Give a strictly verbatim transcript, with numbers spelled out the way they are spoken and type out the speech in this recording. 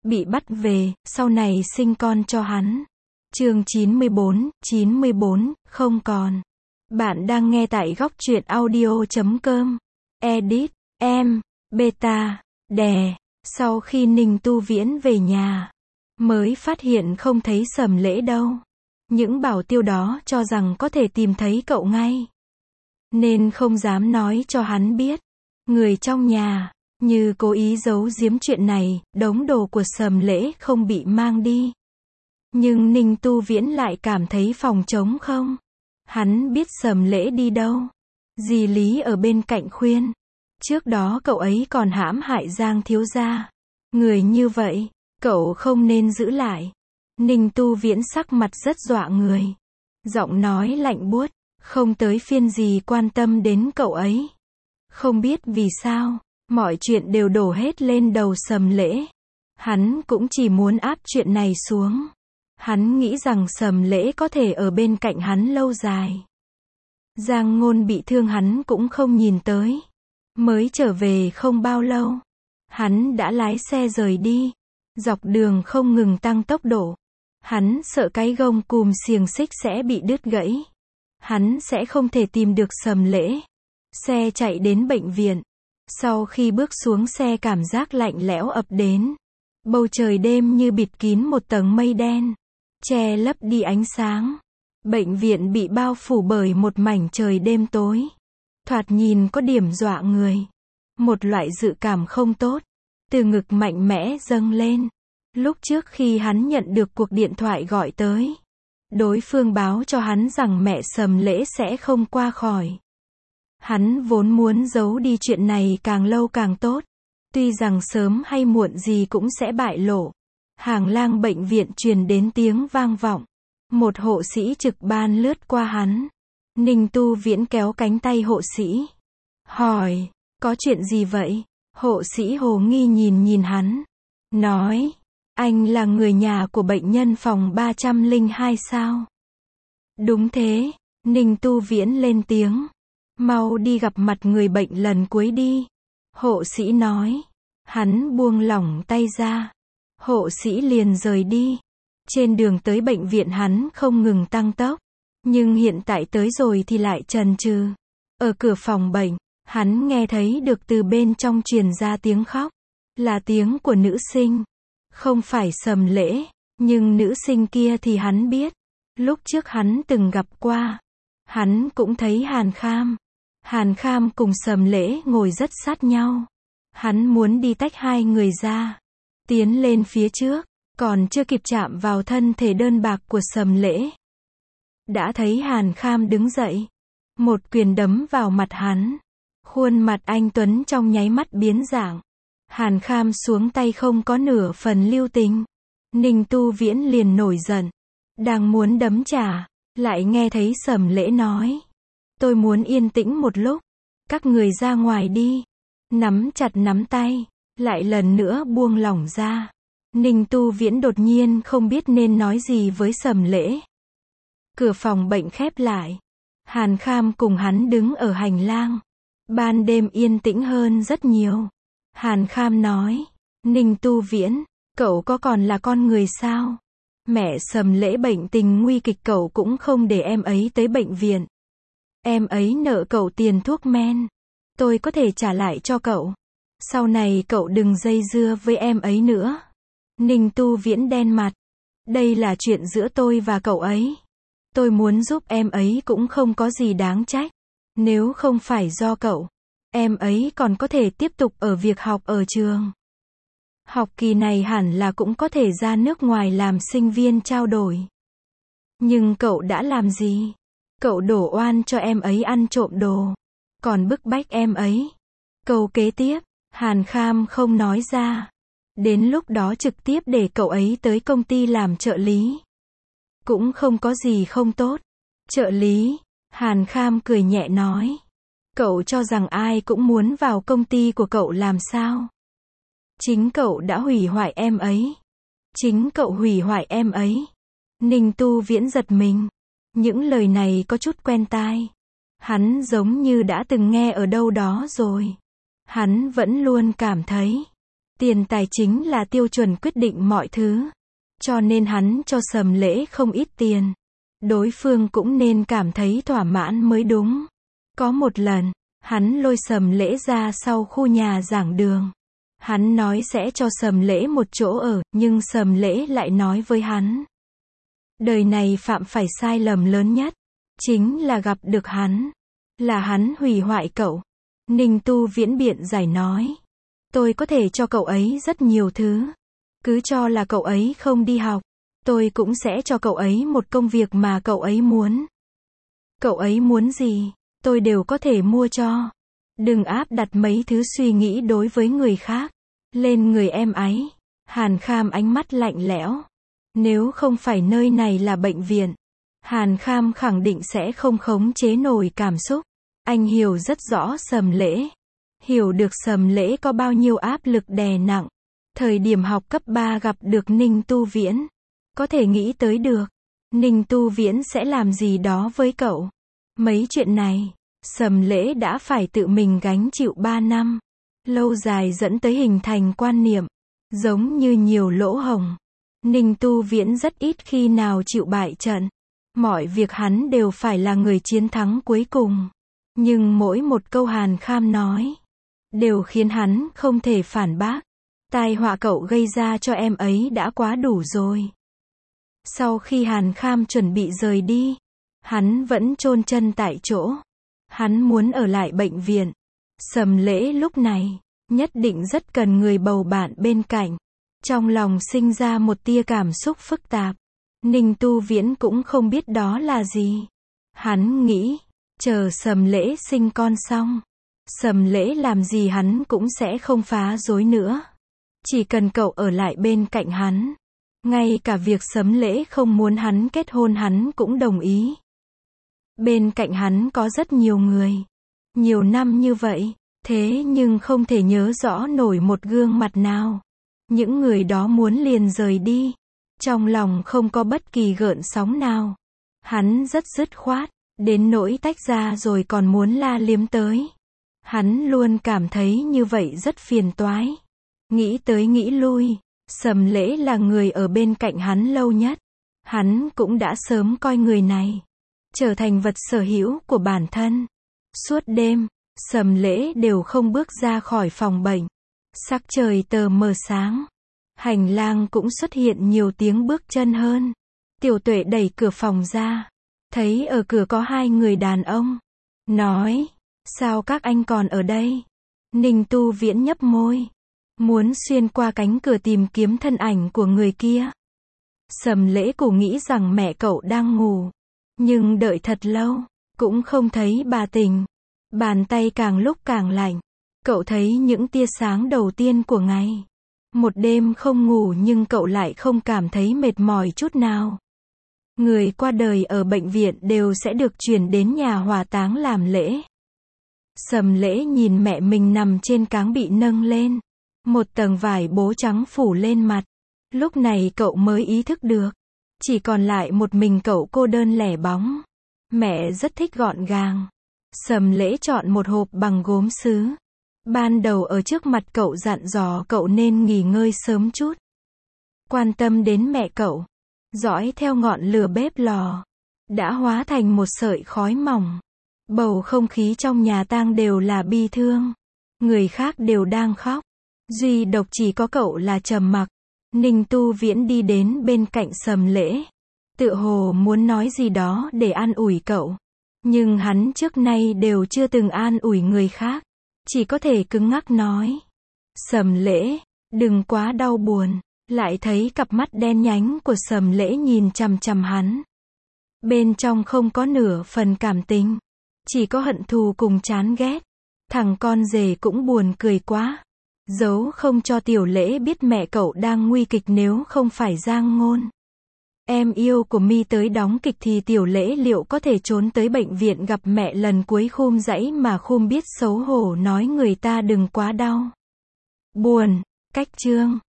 bị bắt về, sau này sinh con cho hắn. Chương chín mươi bốn, chín mươi bốn, không còn. Bạn đang nghe tại góc truyện audio chấm com. Edit, em, beta, đè. Sau khi Ninh Tu Viễn về nhà, mới phát hiện không thấy Sầm Lễ đâu. Những bảo tiêu đó cho rằng có thể tìm thấy cậu ngay, nên không dám nói cho hắn biết. Người trong nhà, như cố ý giấu giếm chuyện này, đống đồ của Sầm Lễ không bị mang đi. Nhưng Ninh Tu Viễn lại cảm thấy phòng trống không. Hắn biết Sầm Lễ đi đâu. Dì Lý ở bên cạnh khuyên. Trước đó cậu ấy còn hãm hại Giang thiếu gia. Người như vậy, cậu không nên giữ lại. Ninh Tu Viễn sắc mặt rất dọa người. Giọng nói lạnh buốt, không tới phiên gì quan tâm đến cậu ấy. Không biết vì sao, mọi chuyện đều đổ hết lên đầu Sầm Lễ. Hắn cũng chỉ muốn áp chuyện này xuống. Hắn nghĩ rằng Sầm Lễ có thể ở bên cạnh hắn lâu dài. Giang Ngôn bị thương hắn cũng không nhìn tới. Mới trở về không bao lâu, hắn đã lái xe rời đi. Dọc đường không ngừng tăng tốc độ. Hắn sợ cái gông cùm xiềng xích sẽ bị đứt gãy. Hắn sẽ không thể tìm được Sầm Lễ. Xe chạy đến bệnh viện. Sau khi bước xuống xe cảm giác lạnh lẽo ập đến. Bầu trời đêm như bịt kín một tầng mây đen, che lấp đi ánh sáng. Bệnh viện bị bao phủ bởi một mảnh trời đêm tối. Thoạt nhìn có điểm dọa người. Một loại dự cảm không tốt từ ngực mạnh mẽ dâng lên. Lúc trước khi hắn nhận được cuộc điện thoại gọi tới, đối phương báo cho hắn rằng mẹ Sầm Lễ sẽ không qua khỏi. Hắn vốn muốn giấu đi chuyện này càng lâu càng tốt. Tuy rằng sớm hay muộn gì cũng sẽ bại lộ. Hàng lang bệnh viện truyền đến tiếng vang vọng. Một hộ sĩ trực ban lướt qua hắn. Ninh Tu Viễn kéo cánh tay hộ sĩ. Hỏi, có chuyện gì vậy? Hộ sĩ hồ nghi nhìn nhìn hắn. Nói, anh là người nhà của bệnh nhân phòng ba trăm lẻ hai sao? Đúng thế, Ninh Tu Viễn lên tiếng. Mau đi gặp mặt người bệnh lần cuối đi. Hộ sĩ nói. Hắn buông lỏng tay ra. Hộ sĩ liền rời đi. Trên đường tới bệnh viện hắn không ngừng tăng tốc. Nhưng hiện tại tới rồi thì lại chần chừ. Ở cửa phòng bệnh, hắn nghe thấy được từ bên trong truyền ra tiếng khóc. Là tiếng của nữ sinh. Không phải Sầm Lễ. Nhưng nữ sinh kia thì hắn biết. Lúc trước hắn từng gặp qua. Hắn cũng thấy Hàn Kham. Hàn Kham cùng Sầm Lễ ngồi rất sát nhau. Hắn muốn đi tách hai người ra. Tiến lên phía trước. Còn chưa kịp chạm vào thân thể đơn bạc của Sầm Lễ. Đã thấy Hàn Kham đứng dậy. Một quyền đấm vào mặt hắn. Khuôn mặt anh Tuấn trong nháy mắt biến dạng. Hàn Kham xuống tay không có nửa phần lưu tình. Ninh Tu Viễn liền nổi giận. Đang muốn đấm trả. Lại nghe thấy Sầm Lễ nói. Tôi muốn yên tĩnh một lúc. Các người ra ngoài đi. Nắm chặt nắm tay. Lại lần nữa buông lỏng ra. Ninh Tu Viễn đột nhiên không biết nên nói gì với Sầm Lễ. Cửa phòng bệnh khép lại. Hàn Kham cùng hắn đứng ở hành lang. Ban đêm yên tĩnh hơn rất nhiều. Hàn Kham nói. Ninh Tu Viễn, cậu có còn là con người sao? Mẹ Sầm Lễ bệnh tình nguy kịch, cậu cũng không để em ấy tới bệnh viện. Em ấy nợ cậu tiền thuốc men. Tôi có thể trả lại cho cậu. Sau này cậu đừng dây dưa với em ấy nữa. Ninh Tu Viễn đen mặt. Đây là chuyện giữa tôi và cậu ấy. Tôi muốn giúp em ấy cũng không có gì đáng trách. Nếu không phải do cậu, em ấy còn có thể tiếp tục ở việc học ở trường. Học kỳ này hẳn là cũng có thể ra nước ngoài làm sinh viên trao đổi. Nhưng cậu đã làm gì? Cậu đổ oan cho em ấy ăn trộm đồ. Còn bức bách em ấy. Câu kế tiếp, Hàn Kham không nói ra. Đến lúc đó trực tiếp để cậu ấy tới công ty làm trợ lý. Cũng không có gì không tốt. Trợ lý, Hàn Kham cười nhẹ nói. Cậu cho rằng ai cũng muốn vào công ty của cậu làm sao? Chính cậu đã hủy hoại em ấy. Chính cậu hủy hoại em ấy. Ninh Tu Viễn giật mình. Những lời này có chút quen tai. Hắn giống như đã từng nghe ở đâu đó rồi. Hắn vẫn luôn cảm thấy Tiền tài chính là tiêu chuẩn quyết định mọi thứ. Cho nên hắn cho Sầm Lễ không ít tiền. Đối phương cũng nên cảm thấy thỏa mãn mới đúng. Có một lần, hắn lôi Sầm Lễ ra sau khu nhà giảng đường. Hắn nói sẽ cho Sầm Lễ một chỗ ở, nhưng Sầm Lễ lại nói với hắn. Đời này phạm phải sai lầm lớn nhất, chính là gặp được hắn. Là hắn hủy hoại cậu. Ninh Tu Viễn biện giải nói. Tôi có thể cho cậu ấy rất nhiều thứ. Cứ cho là cậu ấy không đi học. Tôi cũng sẽ cho cậu ấy một công việc mà cậu ấy muốn. Cậu ấy muốn gì, tôi đều có thể mua cho. Đừng áp đặt mấy thứ suy nghĩ đối với người khác lên người em ấy. Hàn Kham ánh mắt lạnh lẽo. Nếu không phải nơi này là bệnh viện, Hàn Kham khẳng định sẽ không khống chế nổi cảm xúc. Anh hiểu rất rõ Sầm Lễ. Hiểu được Sầm Lễ có bao nhiêu áp lực đè nặng. Thời điểm học cấp ba gặp được Ninh Tu Viễn. Có thể nghĩ tới được, Ninh Tu Viễn sẽ làm gì đó với cậu. Mấy chuyện này, Sầm Lễ đã phải tự mình gánh chịu ba năm. Lâu dài dẫn tới hình thành quan niệm. Giống như nhiều lỗ hổng. Ninh Tu Viễn rất ít khi nào chịu bại trận. Mọi việc hắn đều phải là người chiến thắng cuối cùng. Nhưng mỗi một câu Hàn Kham nói, đều khiến hắn không thể phản bác. Tai họa cậu gây ra cho em ấy đã quá đủ rồi. Sau khi Hàn Kham chuẩn bị rời đi, hắn vẫn chôn chân tại chỗ. Hắn muốn ở lại bệnh viện. Sầm Lễ lúc này, nhất định rất cần người bầu bạn bên cạnh. Trong lòng sinh ra một tia cảm xúc phức tạp. Ninh Tu Viễn cũng không biết đó là gì. Hắn nghĩ, chờ Sầm Lễ sinh con xong, Sầm Lễ làm gì hắn cũng sẽ không phá rối nữa. Chỉ cần cậu ở lại bên cạnh hắn. Ngay cả việc Sầm Lễ không muốn hắn kết hôn hắn cũng đồng ý. Bên cạnh hắn có rất nhiều người. Nhiều năm như vậy, thế nhưng không thể nhớ rõ nổi một gương mặt nào. Những người đó muốn liền rời đi. Trong lòng không có bất kỳ gợn sóng nào. Hắn rất dứt khoát, đến nỗi tách ra rồi còn muốn la liếm tới. Hắn luôn cảm thấy như vậy rất phiền toái. Nghĩ tới nghĩ lui, Sầm Lễ là người ở bên cạnh hắn lâu nhất. Hắn cũng đã sớm coi người này trở thành vật sở hữu của bản thân. Suốt đêm, Sầm Lễ đều không bước ra khỏi phòng bệnh. Sắc trời tờ mờ sáng. Hành lang cũng xuất hiện nhiều tiếng bước chân hơn. Tiểu Tuệ đẩy cửa phòng ra. Thấy ở cửa có hai người đàn ông. Nói, sao các anh còn ở đây? Ninh Tu Viễn nhấp môi. Muốn xuyên qua cánh cửa tìm kiếm thân ảnh của người kia. Sầm Lễ cổ nghĩ rằng mẹ cậu đang ngủ. Nhưng đợi thật lâu, cũng không thấy bà tỉnh. Bàn tay càng lúc càng lạnh. Cậu thấy những tia sáng đầu tiên của ngày. Một đêm không ngủ nhưng cậu lại không cảm thấy mệt mỏi chút nào. Người qua đời ở bệnh viện đều sẽ được chuyển đến nhà hỏa táng làm lễ. Sầm Lễ nhìn mẹ mình nằm trên cáng bị nâng lên. Một tầng vải bố trắng phủ lên mặt. Lúc này cậu mới ý thức được. Chỉ còn lại một mình cậu cô đơn lẻ bóng. Mẹ rất thích gọn gàng. Sầm Lễ chọn một hộp bằng gốm sứ. Ban đầu ở trước mặt cậu dặn dò cậu nên nghỉ ngơi sớm chút. Quan tâm đến mẹ cậu. Dõi theo ngọn lửa bếp lò. Đã hóa thành một sợi khói mỏng. Bầu không khí trong nhà tang đều là bi thương. Người khác đều đang khóc. Duy độc chỉ có cậu là trầm mặc. Ninh Tu Viễn đi đến bên cạnh Sầm Lễ. Tựa hồ muốn nói gì đó để an ủi cậu. Nhưng hắn trước nay đều chưa từng an ủi người khác. Chỉ có thể cứng ngắc nói. Sầm Lễ, đừng quá đau buồn. Lại thấy cặp mắt đen nhánh của Sầm Lễ nhìn chằm chằm hắn. Bên trong không có nửa phần cảm tình. Chỉ có hận thù cùng chán ghét. Thằng con rể cũng buồn cười quá. Giấu không cho Tiểu Lễ biết mẹ cậu đang nguy kịch nếu không phải Giang Ngôn. Em yêu của mi tới đóng kịch thì Tiểu Lễ liệu có thể trốn tới bệnh viện gặp mẹ lần cuối khum dãy mà khum biết xấu hổ nói người ta đừng quá đau. Buồn, cách chương.